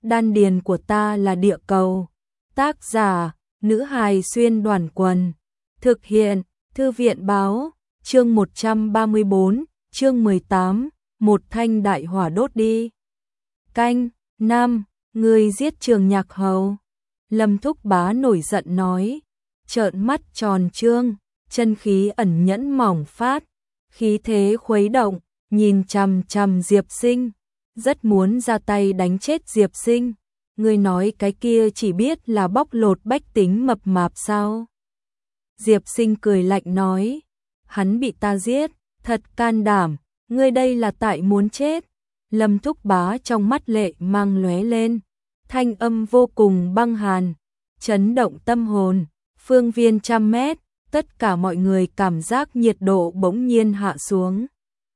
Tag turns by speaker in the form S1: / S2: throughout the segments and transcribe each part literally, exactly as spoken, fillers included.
S1: Đan điền của ta là địa cầu. Tác giả, nữ hài xuyên đoàn quần. Thực hiện, thư viện báo, chương một trăm ba mươi bốn, chương mười tám, một thanh đại hỏa đốt đi. Canh, năm, người giết Trường Nhạc Hầu. Lâm Thúc Bá nổi giận nói, trợn mắt tròn trương, chân khí ẩn nhẫn mỏng phát, khí thế khuấy động, nhìn chằm chằm Diệp Sinh, rất muốn ra tay đánh chết Diệp Sinh. Ngươi nói cái kia chỉ biết là bóc lột bách tính mập mạp sao? Diệp Sinh cười lạnh nói, hắn bị ta giết, thật can đảm, ngươi đây là tại muốn chết. Lâm Thúc Bá trong mắt lệ mang lóe lên, thanh âm vô cùng băng hàn, chấn động tâm hồn, phương viên trăm mét, tất cả mọi người cảm giác nhiệt độ bỗng nhiên hạ xuống.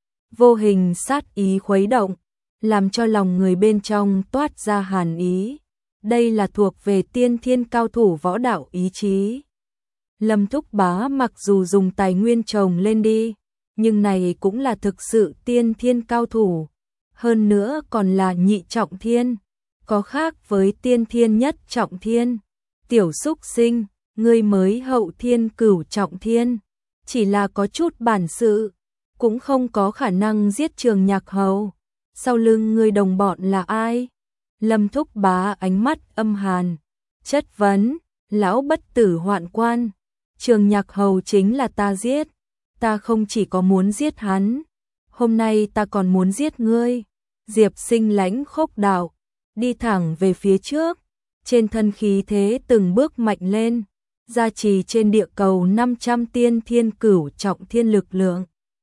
S1: Vô hình sát ý khuấy động, làm cho lòng người bên trong toát ra hàn ý. Đây là thuộc về tiên thiên cao thủ võ đạo ý chí. Lâm Thúc Bá mặc dù dùng tài nguyên trồng lên đi, nhưng này cũng là thực sự tiên thiên cao thủ. Hơn nữa còn là nhị trọng thiên, có khác với tiên thiên nhất trọng thiên. Tiểu xúc sinh, ngươi mới hậu thiên cửu trọng thiên, chỉ là có chút bản sự, cũng không có khả năng giết Trường Nhạc Hầu. Sau lưng ngươi đồng bọn là ai? Lâm Thúc Bá ánh mắt âm hàn, chất vấn, lão bất tử hoạn quan, Trường Nhạc Hầu chính là ta giết, ta không chỉ có muốn giết hắn, hôm nay ta còn muốn giết ngươi. Diệp Sinh lãnh khốc đạo, đi thẳng về phía trước, trên thân khí thế từng bước mạnh lên, gia trì trên địa cầu năm trăm tiên thiên cửu trọng thiên lực lượng.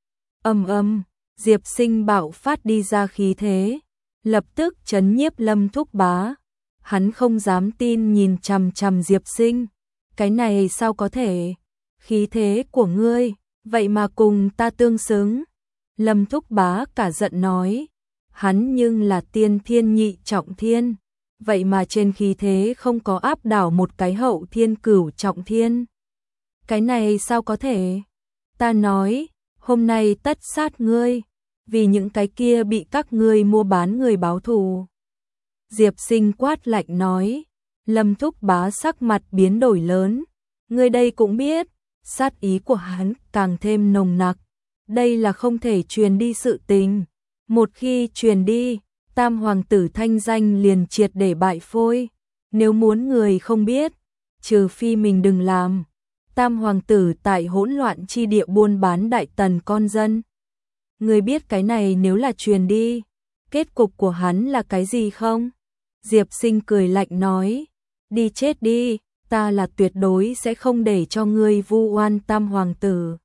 S1: Âm âm, Diệp Sinh bạo phát đi ra khí thế, lập tức chấn nhiếp Lâm Thúc Bá. Hắn không dám tin nhìn chằm chằm Diệp Sinh, cái này sao có thể? Khí thế của ngươi, vậy mà cùng ta tương xứng. Lâm Thúc Bá cả giận nói, hắn nhưng là tiên thiên nhị trọng thiên, vậy mà trên khí thế không có áp đảo một cái hậu thiên cửu trọng thiên. Cái này sao có thể? Ta nói, hôm nay tất sát ngươi, vì những cái kia bị các ngươi mua bán người báo thù. Diệp Sinh quát lạnh nói, Lâm Thúc Bá sắc mặt biến đổi lớn, ngươi đây cũng biết, sát ý của hắn càng thêm nồng nặc, đây là không thể truyền đi sự tình. Một khi truyền đi, Tam Hoàng tử thanh danh liền triệt để bại phôi. Nếu muốn người không biết, trừ phi mình đừng làm. Tam Hoàng tử tại hỗn loạn chi địa buôn bán đại tần con dân. Người biết cái này nếu là truyền đi, kết cục của hắn là cái gì không? Diệp Sinh cười lạnh nói, đi chết đi, ta là tuyệt đối sẽ không để cho ngươi vu oan Tam Hoàng tử.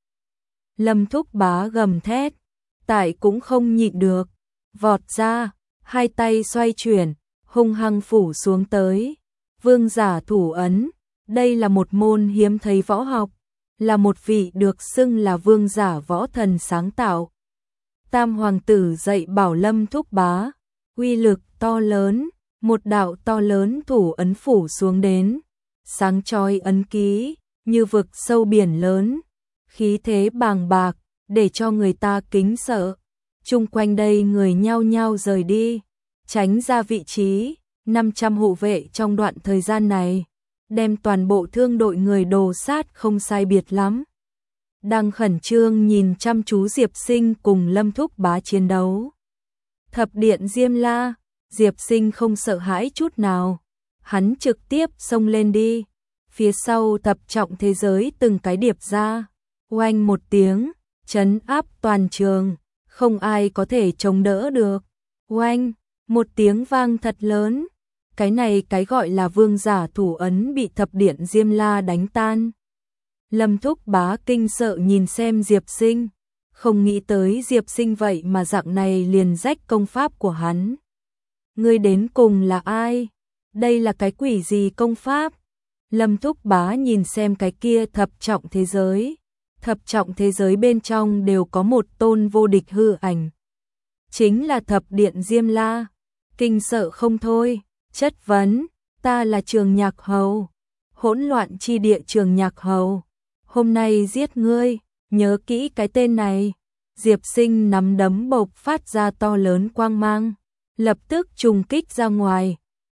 S1: Lâm Thúc Bá gầm thét, tại cũng không nhịn được, vọt ra, hai tay xoay chuyển, hung hăng phủ xuống tới. Vương giả thủ ấn, đây là một môn hiếm thấy võ học, là một vị được xưng là vương giả võ thần sáng tạo. Tam Hoàng tử dạy bảo Lâm Thúc Bá, uy lực to lớn, một đạo to lớn thủ ấn phủ xuống đến, sáng chói ấn ký, như vực sâu biển lớn, khí thế bàng bạc, để cho người ta kính sợ. Chung quanh đây người nhao nhao rời đi, tránh ra vị trí. Năm trăm hộ vệ trong đoạn thời gian này, đem toàn bộ thương đội người đồ sát không sai biệt lắm. Đang khẩn trương nhìn chăm chú Diệp Sinh cùng Lâm Thúc Bá chiến đấu. Thập điện Diêm La, Diệp Sinh không sợ hãi chút nào, hắn trực tiếp xông lên đi. Phía sau thập trọng thế giới từng cái điệp ra, oanh một tiếng, trấn áp toàn trường, không ai có thể chống đỡ được. Oanh, một tiếng vang thật lớn, cái này cái gọi là vương giả thủ ấn bị thập điện Diêm La đánh tan. Lâm Thúc Bá kinh sợ nhìn xem Diệp Sinh, không nghĩ tới Diệp Sinh vậy mà dạng này liền rách công pháp của hắn. Ngươi đến cùng là ai? Đây là cái quỷ gì công pháp? Lâm Thúc Bá nhìn xem cái kia thập trọng thế giới. Thập trọng thế giới bên trong đều có một tôn vô địch hư ảnh. Chính là thập điện Diêm La. Kinh sợ không thôi, chất vấn, ta là Trường Nhạc Hầu. Hỗn loạn chi địa Trường Nhạc Hầu. Hôm nay giết ngươi, nhớ kỹ cái tên này. Diệp Sinh nắm đấm bộc phát ra to lớn quang mang, lập tức trùng kích ra ngoài,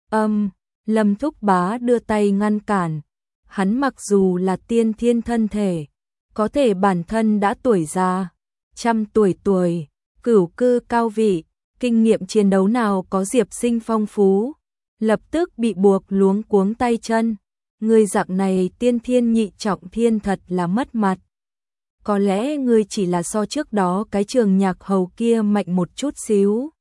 S1: Âm, Lâm Thúc Bá đưa tay ngăn cản. Hắn mặc dù là tiên thiên thân thể, có thể bản thân đã tuổi già, trăm tuổi tuổi, cửu cư cao vị, kinh nghiệm chiến đấu nào có Diệp Sinh phong phú, lập tức bị buộc luống cuống tay chân. Người dạng này tiên thiên nhị trọng thiên thật là mất mặt. Có lẽ ngươi chỉ là so trước đó cái trường nhạc hầu kia mạnh một chút xíu.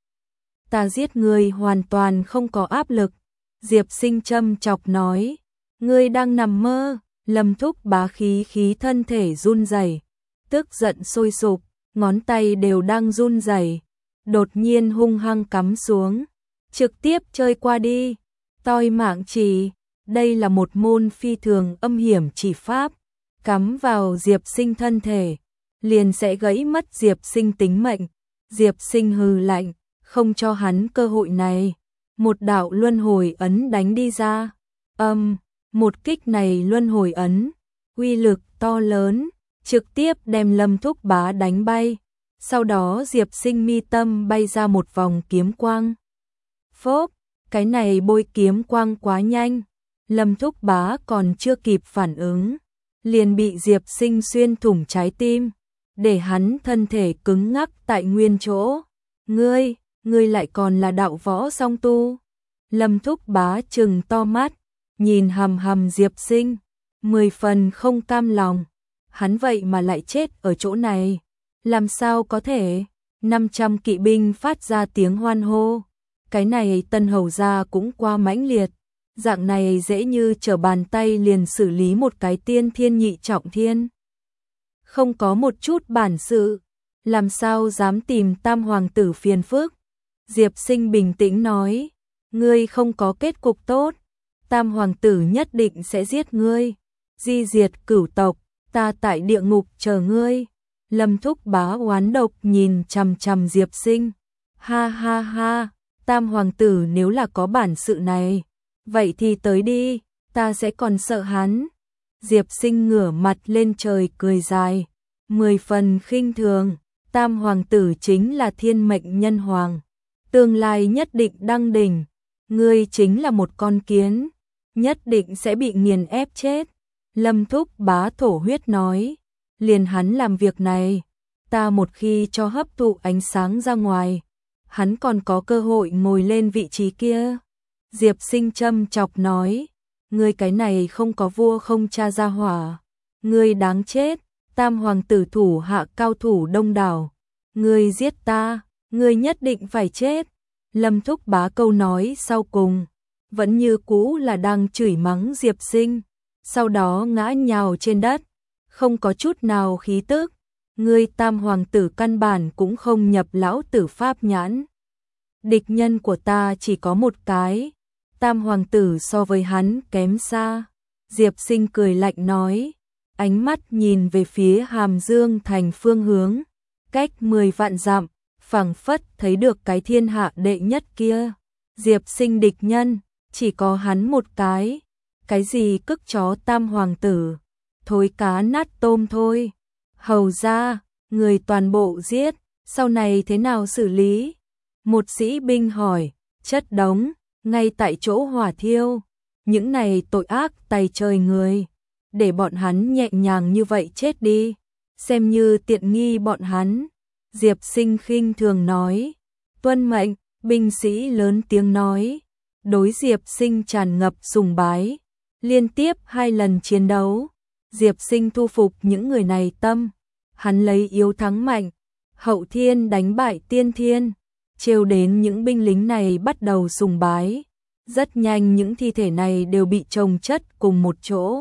S1: Ta giết ngươi hoàn toàn không có áp lực. Diệp Sinh châm chọc nói. Ngươi đang nằm mơ. Lâm Thúc Bá khí khí thân thể run rẩy, tức giận sôi sục, ngón tay đều đang run rẩy, đột nhiên hung hăng cắm xuống, trực tiếp chơi qua đi. Toi mạng chỉ, đây là một môn phi thường âm hiểm chỉ pháp, cắm vào Diệp Sinh thân thể, liền sẽ gãy mất Diệp Sinh tính mệnh. Diệp Sinh hừ lạnh, không cho hắn cơ hội này, một đạo luân hồi ấn đánh đi ra. Âm, một kích này luân hồi ấn, uy lực to lớn, trực tiếp đem Lâm Thúc Bá đánh bay. Sau đó Diệp Sinh mi tâm bay ra một vòng kiếm quang. Phốp, cái này bôi kiếm quang quá nhanh, Lâm Thúc Bá còn chưa kịp phản ứng, liền bị Diệp Sinh xuyên thủng trái tim, để hắn thân thể cứng ngắc tại nguyên chỗ. Ngươi, ngươi lại còn là đạo võ song tu. Lâm Thúc Bá trừng to mắt, nhìn hầm hầm Diệp Sinh, mười phần không cam lòng. Hắn vậy mà lại chết ở chỗ này, làm sao có thể? năm trăm kỵ binh phát ra tiếng hoan hô. Cái này Tân Hầu gia cũng qua mãnh liệt, dạng này dễ như trở bàn tay liền xử lý một cái tiên thiên nhị trọng thiên. Không có một chút bản sự, làm sao dám tìm Tam hoàng tử phiền phức? Diệp Sinh bình tĩnh nói, ngươi không có kết cục tốt, Tam hoàng tử nhất định sẽ giết ngươi, di diệt cửu tộc, ta tại địa ngục chờ ngươi. Lâm Thúc Bá oán độc nhìn chằm chằm Diệp Sinh, ha ha ha, Tam hoàng tử nếu là có bản sự này, vậy thì tới đi, ta sẽ còn sợ hắn. Diệp Sinh ngửa mặt lên trời cười dài, mười phần khinh thường, Tam hoàng tử chính là thiên mệnh nhân hoàng, tương lai nhất định đăng đỉnh, ngươi chính là một con kiến, nhất định sẽ bị nghiền ép chết. Lâm Thúc Bá thổ huyết nói, liền hắn làm việc này, ta một khi cho hấp thụ ánh sáng ra ngoài, hắn còn có cơ hội ngồi lên vị trí kia. Diệp Sinh châm chọc nói, ngươi cái này không có vua không cha gia hỏa, ngươi đáng chết, Tam hoàng tử thủ hạ cao thủ đông đảo, ngươi giết ta, ngươi nhất định phải chết. Lâm Thúc Bá câu nói sau cùng, vẫn như cũ là đang chửi mắng Diệp Sinh, sau đó ngã nhào trên đất, không có chút nào khí tức. Ngươi Tam hoàng tử căn bản cũng không nhập lão tử pháp nhãn. Địch nhân của ta chỉ có một cái, Tam hoàng tử so với hắn kém xa. Diệp Sinh cười lạnh nói, ánh mắt nhìn về phía Hàm Dương thành phương hướng, cách mười vạn dặm, phảng phất thấy được cái thiên hạ đệ nhất kia. Diệp Sinh địch nhân, chỉ có hắn một cái. Cái gì cức chó Tam hoàng tử, thối cá nát tôm thôi. Hầu ra, người toàn bộ giết, sau này thế nào xử lý? Một sĩ binh hỏi, chất đống, ngay tại chỗ hỏa thiêu. Những này tội ác tày trời người, để bọn hắn nhẹ nhàng như vậy chết đi, xem như tiện nghi bọn hắn. Diệp Sinh khinh thường nói, tuân mệnh. Binh sĩ lớn tiếng nói, đối Diệp Sinh tràn ngập sùng bái. Liên tiếp hai lần chiến đấu, Diệp Sinh thu phục những người này tâm, hắn lấy yếu thắng mạnh, hậu thiên đánh bại tiên thiên, trêu đến những binh lính này bắt đầu sùng bái. Rất nhanh những thi thể này đều bị chồng chất cùng một chỗ.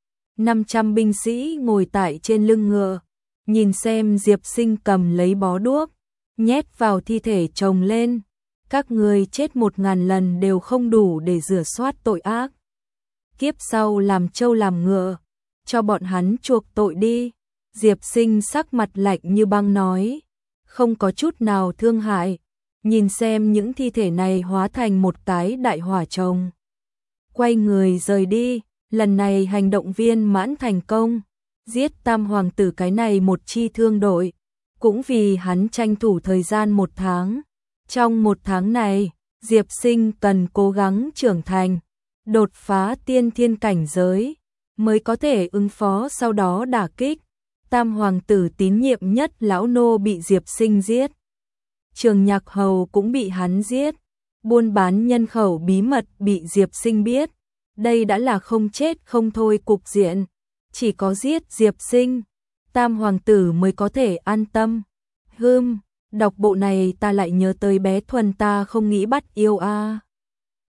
S1: năm trăm binh sĩ ngồi tại trên lưng ngựa, nhìn xem Diệp Sinh cầm lấy bó đuốc, nhét vào thi thể chồng lên. Các người chết một ngàn lần đều không đủ để rửa soát tội ác. Kiếp sau làm trâu làm ngựa, cho bọn hắn chuộc tội đi. Diệp Sinh sắc mặt lạnh như băng nói, không có chút nào thương hại, nhìn xem những thi thể này hóa thành một cái đại hỏa trồng. Quay người rời đi, lần này hành động viên mãn thành công, giết Tam hoàng tử cái này một chi thương đội, cũng vì hắn tranh thủ thời gian một tháng. Trong một tháng này, Diệp Sinh cần cố gắng trưởng thành, đột phá tiên thiên cảnh giới, mới có thể ứng phó sau đó đả kích. Tam hoàng tử tín nhiệm nhất lão nô bị Diệp Sinh giết. Trường Nhạc Hầu cũng bị hắn giết. Buôn bán nhân khẩu bí mật bị Diệp Sinh biết. Đây đã là không chết không thôi cục diện. Chỉ có giết Diệp Sinh, Tam hoàng tử mới có thể an tâm. Hừm, đọc bộ này ta lại nhớ tới bé Thuần ta không nghĩ bắt yêu a. À.